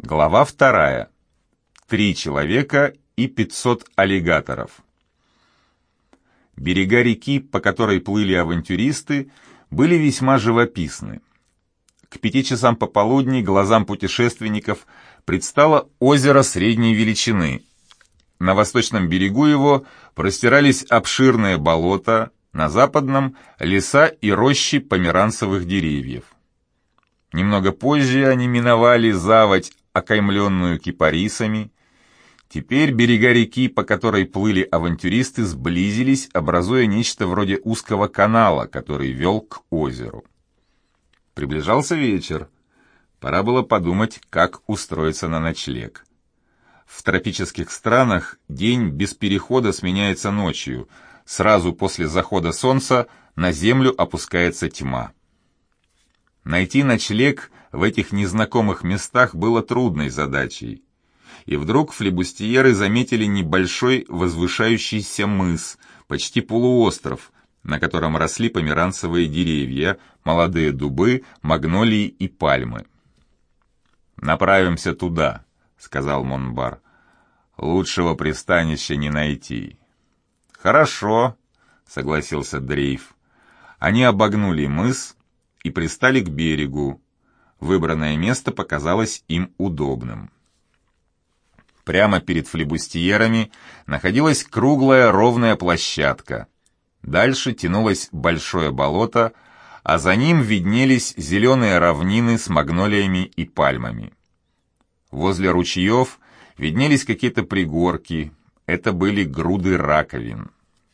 Глава 2. 3 человека и 500 аллигаторов. Берега реки, по которой плыли авантюристы, были весьма живописны. К 5 часам пополудни глазам путешественников предстало озеро средней величины. На восточном берегу его простирались обширные болота, на западном — леса и рощи померанцевых деревьев. Немного позже они миновали заводь, окаймленную кипарисами. Теперь берега реки, по которой плыли авантюристы, сблизились, образуя нечто вроде узкого канала, который вел к озеру. Приближался вечер. Пора было подумать, как устроиться на ночлег. В тропических странах день без перехода сменяется ночью. Сразу после захода солнца на землю опускается тьма. Найти ночлег в этих незнакомых местах было трудной задачей. И вдруг флибустьеры заметили небольшой возвышающийся мыс, почти полуостров, на котором росли померанцевые деревья, молодые дубы, магнолии и пальмы. «Направимся туда», — сказал Монбар. «Лучшего пристанища не найти». «Хорошо», — согласился Дрейф. Они обогнули мыс и пристали к берегу. Выбранное место показалось им удобным. Прямо перед флибустьерами находилась круглая ровная площадка. Дальше тянулось большое болото, а за ним виднелись зеленые равнины с магнолиями и пальмами. Возле ручьев виднелись какие-то пригорки, это были груды раковин.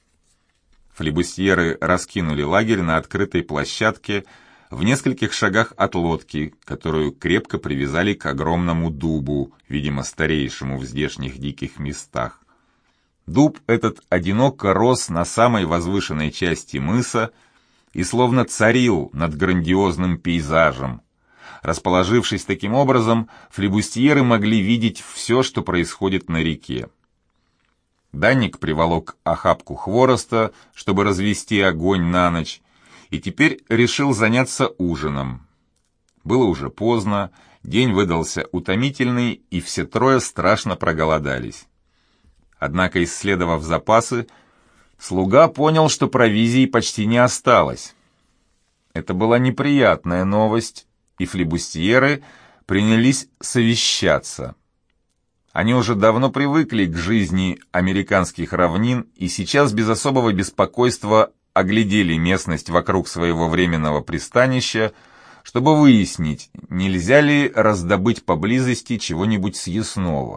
Флибустьеры раскинули лагерь на открытой площадке в нескольких шагах от лодки, которую крепко привязали к огромному дубу, видимо, старейшему в здешних диких местах. Дуб этот одиноко рос на самой возвышенной части мыса и словно царил над грандиозным пейзажем. Расположившись таким образом, флибустьеры могли видеть все, что происходит на реке. Даник приволок охапку хвороста, чтобы развести огонь на ночь, и теперь решил заняться ужином. Было уже поздно, день выдался утомительный, и все трое страшно проголодались. Однако, исследовав запасы, слуга понял, что провизии почти не осталось. Это была неприятная новость, и флибустьеры принялись совещаться. Они уже давно привыкли к жизни американских равнин и сейчас без особого беспокойства оглядели местность вокруг своего временного пристанища, чтобы выяснить, нельзя ли раздобыть поблизости чего-нибудь съестного.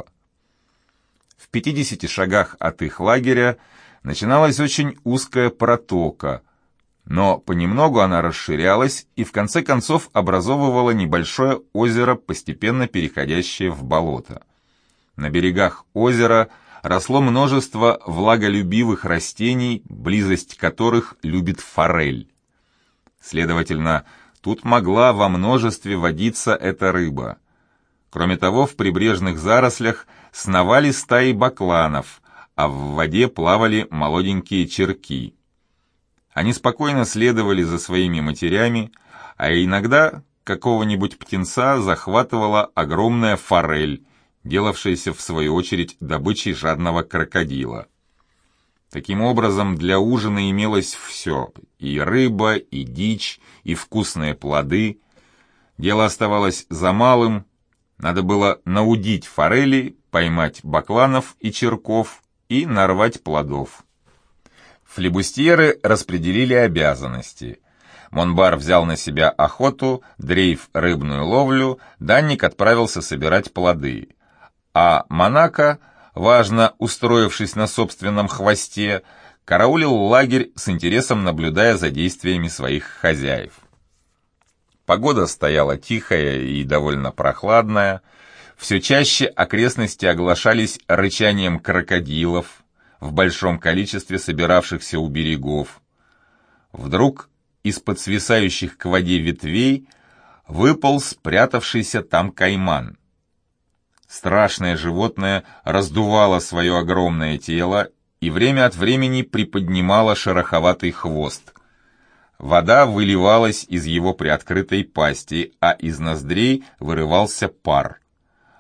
В 50 шагах от их лагеря начиналась очень узкая протока, но понемногу она расширялась и в конце концов образовывала небольшое озеро, постепенно переходящее в болото. На берегах озера росло множество влаголюбивых растений, близость которых любит форель. Следовательно, тут могла во множестве водиться эта рыба. Кроме того, в прибрежных зарослях сновали стаи бакланов, а в воде плавали молоденькие черки. Они спокойно следовали за своими матерями, а иногда какого-нибудь птенца захватывала огромная форель, делавшаяся в свою очередь добычей жадного крокодила. Таким образом, для ужина имелось все — и рыба, и дичь, и вкусные плоды. Дело оставалось за малым. Надо было наудить форели, поймать бакланов и черков и нарвать плодов. Флибустьеры распределили обязанности. Монбар взял на себя охоту, Дрейф — рыбную ловлю, Данник отправился собирать плоды. А Монако, важно устроившись на собственном хвосте, караулил лагерь с интересом, наблюдая за действиями своих хозяев. Погода стояла тихая и довольно прохладная, все чаще окрестности оглашались рычанием крокодилов, в большом количестве собиравшихся у берегов. Вдруг из-под свисающих к воде ветвей выполз спрятавшийся там кайман. Страшное животное раздувало свое огромное тело и время от времени приподнимало шероховатый хвост. Вода выливалась из его приоткрытой пасти, а из ноздрей вырывался пар.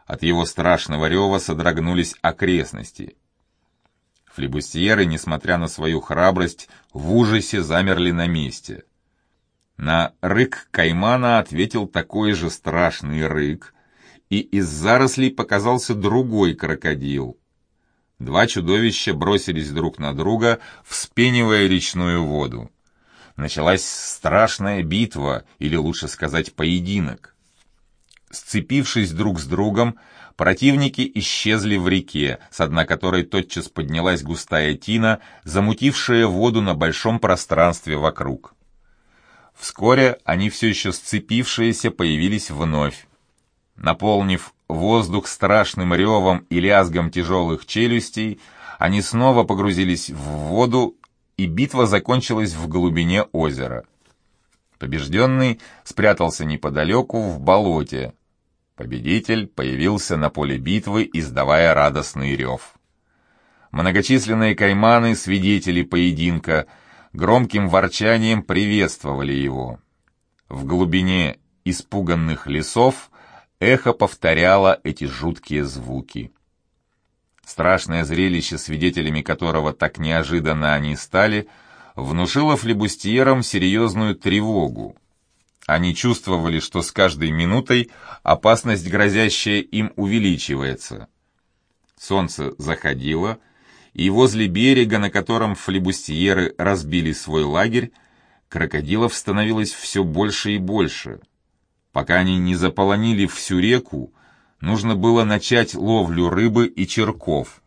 От его страшного рева содрогнулись окрестности. Флибустьеры, несмотря на свою храбрость, в ужасе замерли на месте. На рык каймана ответил такой же страшный рык, и из зарослей показался другой крокодил. Два чудовища бросились друг на друга, вспенивая речную воду. Началась страшная битва, или лучше сказать, поединок. Сцепившись друг с другом, противники исчезли в реке, с дна которой тотчас поднялась густая тина, замутившая воду на большом пространстве вокруг. Вскоре они, все еще сцепившиеся, появились вновь. Наполнив воздух страшным ревом и лязгом тяжелых челюстей, они снова погрузились в воду, и битва закончилась в глубине озера. Побежденный спрятался неподалеку в болоте. Победитель появился на поле битвы, издавая радостный рев. Многочисленные кайманы, свидетели поединка, громким ворчанием приветствовали его. В глубине испуганных лесов эхо повторяло эти жуткие звуки. Страшное зрелище, свидетелями которого так неожиданно они стали, внушило флибустьерам серьезную тревогу. Они чувствовали, что с каждой минутой опасность, грозящая им, увеличивается. Солнце заходило, и возле берега, на котором флибустьеры разбили свой лагерь, крокодилов становилось все больше и больше. Пока они не заполонили всю реку, нужно было начать ловлю рыбы и черков.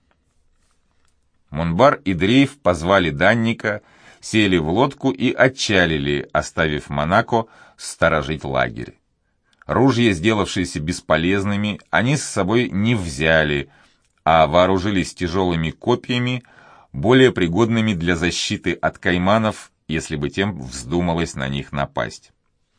Монбар и Дрейф позвали Данника, сели в лодку и отчалили, оставив Монако сторожить лагерь. Ружья, сделавшиеся бесполезными, они с собой не взяли, а вооружились тяжелыми копьями, более пригодными для защиты от кайманов, если бы тем вздумалось на них напасть.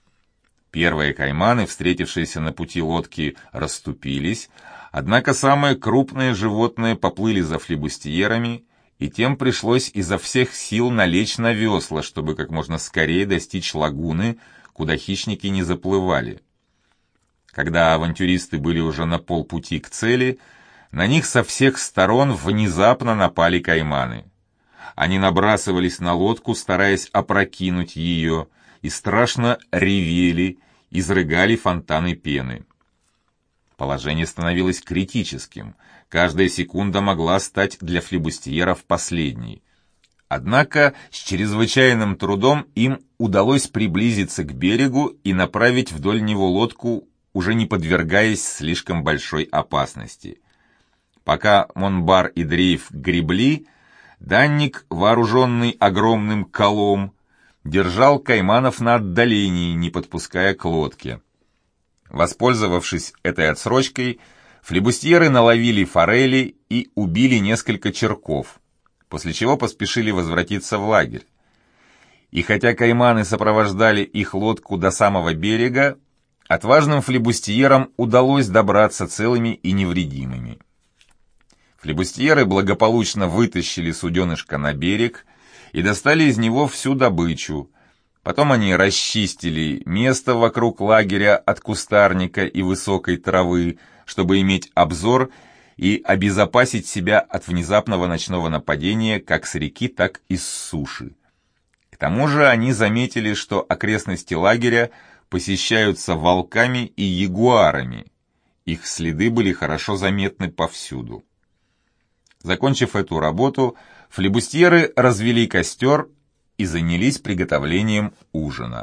Первые кайманы, встретившиеся на пути лодки, расступились, однако самые крупные животные поплыли за флибустьерами, и тем пришлось изо всех сил налечь на весла, чтобы как можно скорее достичь лагуны, куда хищники не заплывали. Когда авантюристы были уже на полпути к цели, на них со всех сторон внезапно напали кайманы. Они набрасывались на лодку, стараясь опрокинуть ее, и страшно ревели, изрыгали фонтаны пены. Положение становилось критическим, каждая секунда могла стать для флибустьеров последней. Однако с чрезвычайным трудом им удалось приблизиться к берегу и направить вдоль него лодку, уже не подвергаясь слишком большой опасности. Пока Монбар и Дрейф гребли, Данник, вооруженный огромным колом, держал кайманов на отдалении, не подпуская к лодке. Воспользовавшись этой отсрочкой, флибустьеры наловили форели и убили несколько черков, после чего поспешили возвратиться в лагерь. И хотя кайманы сопровождали их лодку до самого берега, отважным флибустьерам удалось добраться целыми и невредимыми. Флибустьеры благополучно вытащили суденышко на берег и достали из него всю добычу. Потом они расчистили место вокруг лагеря от кустарника и высокой травы, чтобы иметь обзор и обезопасить себя от внезапного ночного нападения как с реки, так и с суши. К тому же они заметили, что окрестности лагеря посещаются волками и ягуарами. Их следы были хорошо заметны повсюду. Закончив эту работу, флибустьеры развели костер и занялись приготовлением ужина.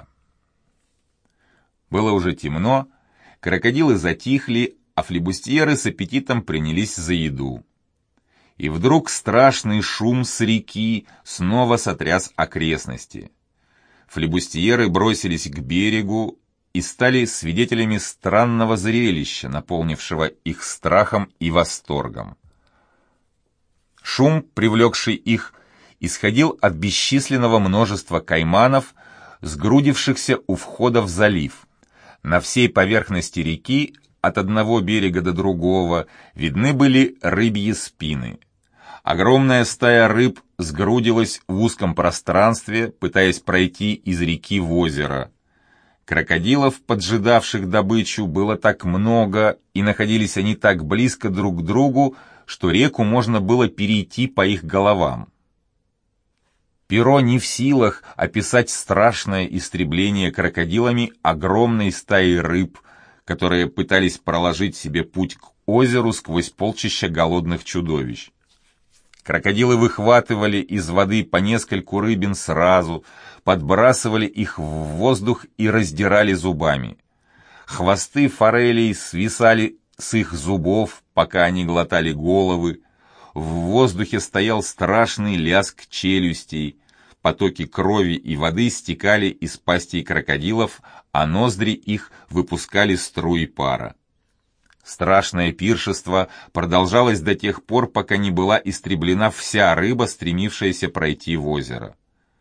Было уже темно, крокодилы затихли, а флибустьеры с аппетитом принялись за еду. И вдруг страшный шум с реки снова сотряс окрестности. Флибустьеры бросились к берегу и стали свидетелями странного зрелища, наполнившего их страхом и восторгом. Шум, привлекший их, исходил от бесчисленного множества кайманов, сгрудившихся у входа в залив. На всей поверхности реки, от одного берега до другого, видны были рыбьи спины. Огромная стая рыб сгрудилась в узком пространстве, пытаясь пройти из реки в озеро. Крокодилов, поджидавших добычу, было так много, и находились они так близко друг к другу, что реку можно было перейти по их головам. Перо не в силах описать страшное истребление крокодилами огромной стаи рыб, которые пытались проложить себе путь к озеру сквозь полчища голодных чудовищ. Крокодилы выхватывали из воды по нескольку рыбин сразу, подбрасывали их в воздух и раздирали зубами. Хвосты форелей свисали с их зубов, пока они глотали головы. В воздухе стоял страшный лязг челюстей. Потоки крови и воды стекали из пастей крокодилов, а ноздри их выпускали струи пара. Страшное пиршество продолжалось до тех пор, пока не была истреблена вся рыба, стремившаяся пройти в озеро.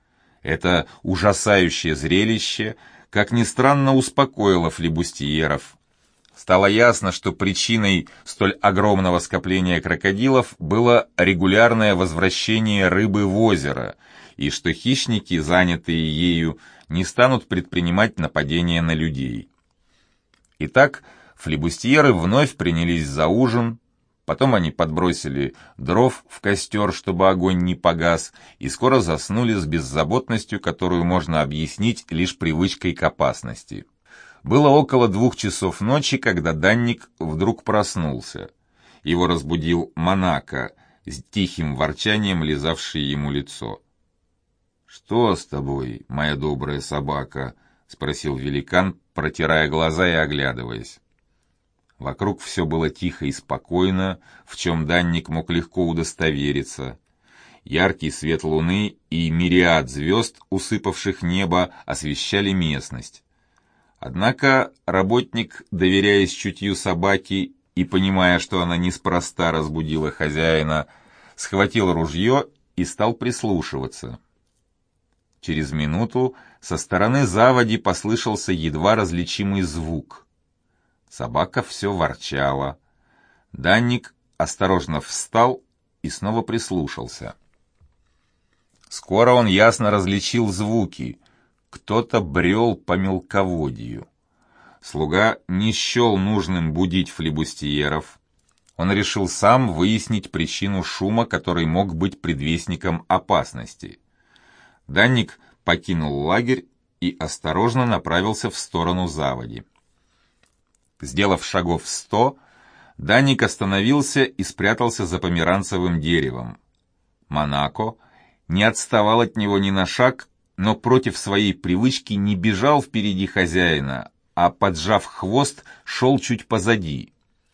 Это ужасающее зрелище, как ни странно, успокоило флибустьеров. Стало ясно, что причиной столь огромного скопления крокодилов было регулярное возвращение рыбы в озеро, и что хищники, занятые ею, не станут предпринимать нападения на людей. Итак, флибустьеры вновь принялись за ужин, потом они подбросили дров в костер, чтобы огонь не погас, и скоро заснули с беззаботностью, которую можно объяснить лишь привычкой к опасности. Было около 2 часов ночи, когда Данник вдруг проснулся. Его разбудил Монако, с тихим ворчанием лизавший ему лицо. «Что с тобой, моя добрая собака?» — спросил великан, протирая глаза и оглядываясь. Вокруг все было тихо и спокойно, в чем Данник мог легко удостовериться. Яркий свет луны и мириад звезд, усыпавших небо, освещали местность. Однако работник, доверяясь чутью собаки и понимая, что она неспроста разбудила хозяина, схватил ружье и стал прислушиваться. Через минуту со стороны заводи послышался едва различимый звук. Собака все ворчала. Данник осторожно встал и снова прислушался. Скоро он ясно различил звуки. Кто-то брел по мелководью. Слуга не счел нужным будить флибустьеров. Он решил сам выяснить причину шума, который мог быть предвестником опасности. Данник покинул лагерь и осторожно направился в сторону заводи. Сделав шагов 100, Данник остановился и спрятался за померанцевым деревом. Монако не отставал от него ни на шаг, но против своей привычки не бежал впереди хозяина, а, поджав хвост, шел чуть позади.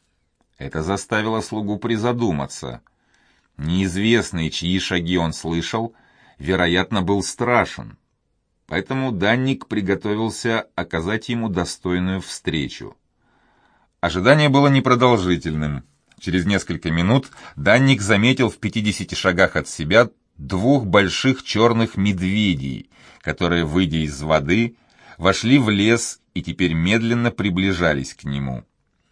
Это заставило слугу призадуматься. Неизвестный, чьи шаги он слышал, вероятно, был страшен. Поэтому Данник приготовился оказать ему достойную встречу. Ожидание было непродолжительным. Через несколько минут Данник заметил в 50 шагах от себя 2 больших черных медведей, которые, выйдя из воды, вошли в лес и теперь медленно приближались к нему.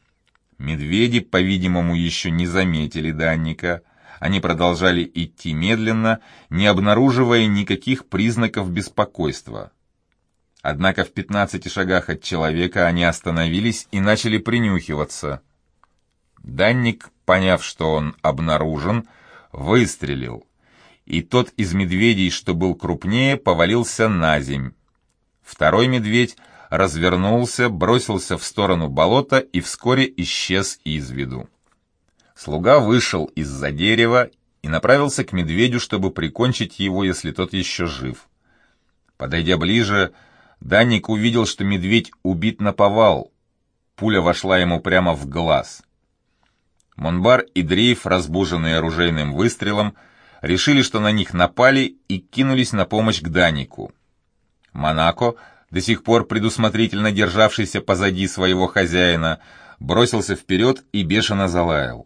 Медведи, по-видимому, еще не заметили Данника. Они продолжали идти медленно, не обнаруживая никаких признаков беспокойства. Однако в 15 шагах от человека они остановились и начали принюхиваться. Данник, поняв, что он обнаружен, выстрелил, и тот из медведей, что был крупнее, повалился на земь. Второй медведь развернулся, бросился в сторону болота и вскоре исчез из виду. Слуга вышел из-за дерева и направился к медведю, чтобы прикончить его, если тот еще жив. Подойдя ближе, Данник увидел, что медведь убит наповал. Пуля вошла ему прямо в глаз. Монбар и Дрейф, разбуженные оружейным выстрелом, решили, что на них напали, и кинулись на помощь к Даннику. Монако, до сих пор предусмотрительно державшийся позади своего хозяина, бросился вперед и бешено залаял.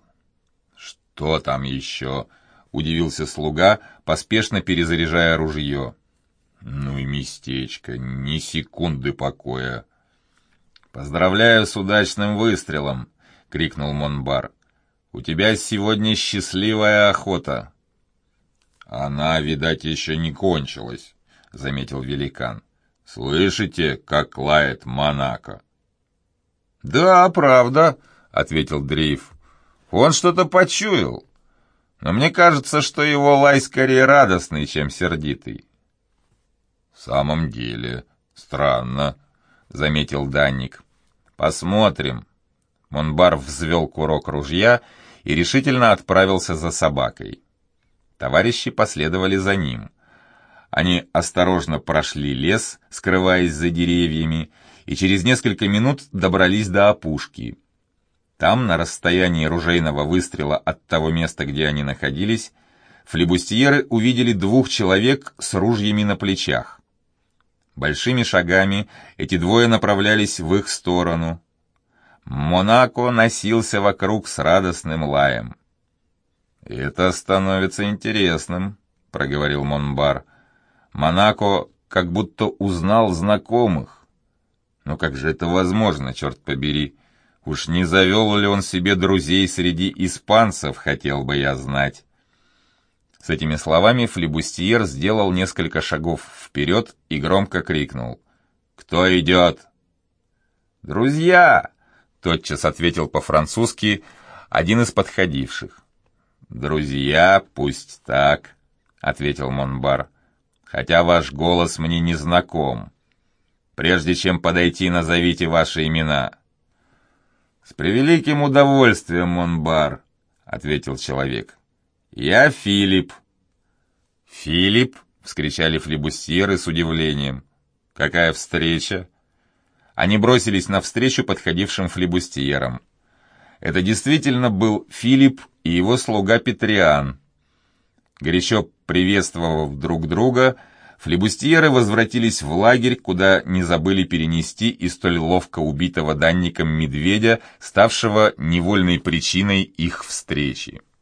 «Что там еще?» — удивился слуга, поспешно перезаряжая ружье. «Ну и местечко, ни секунды покоя». «Поздравляю с удачным выстрелом!» — крикнул Монбар. «У тебя сегодня счастливая охота!» «Она, видать, еще не кончилась», — заметил великан. «Слышите, как лает Монако?» «Да, правда», — ответил Дрейф. «Он что-то почуял. Но мне кажется, что его лай скорее радостный, чем сердитый». «В самом деле, странно», — заметил Данник. «Посмотрим». Монбар взвел курок ружья и решительно отправился за собакой. Товарищи последовали за ним. Они осторожно прошли лес, скрываясь за деревьями, и через несколько минут добрались до опушки. Там, на расстоянии ружейного выстрела от того места, где они находились, флибустьеры увидели 2 человек с ружьями на плечах. Большими шагами эти двое направлялись в их сторону. Монако носился вокруг с радостным лаем. «Это становится интересным», — проговорил Монбар. «Монако как будто узнал знакомых. Но как же это возможно, черт побери? Уж не завел ли он себе друзей среди испанцев, хотел бы я знать». С этими словами флибустьер сделал несколько шагов вперед и громко крикнул: «Кто идет?» «Друзья!» — тотчас ответил по-французски один из подходивших. «Друзья, пусть так», — ответил Монбар, «хотя ваш голос мне не знаком. Прежде чем подойти, назовите ваши имена». «С превеликим удовольствием, Монбар», — ответил человек. «Я Филипп». «Филипп?» — вскричали флибустьеры с удивлением. «Какая встреча?» Они бросились навстречу подходившим флибустьерам. Это действительно был Филипп и его слуга Петриан. Горячо приветствовав друг друга, флибустьеры возвратились в лагерь, куда не забыли перенести и столь ловко убитого Данником медведя, ставшего невольной причиной их встречи.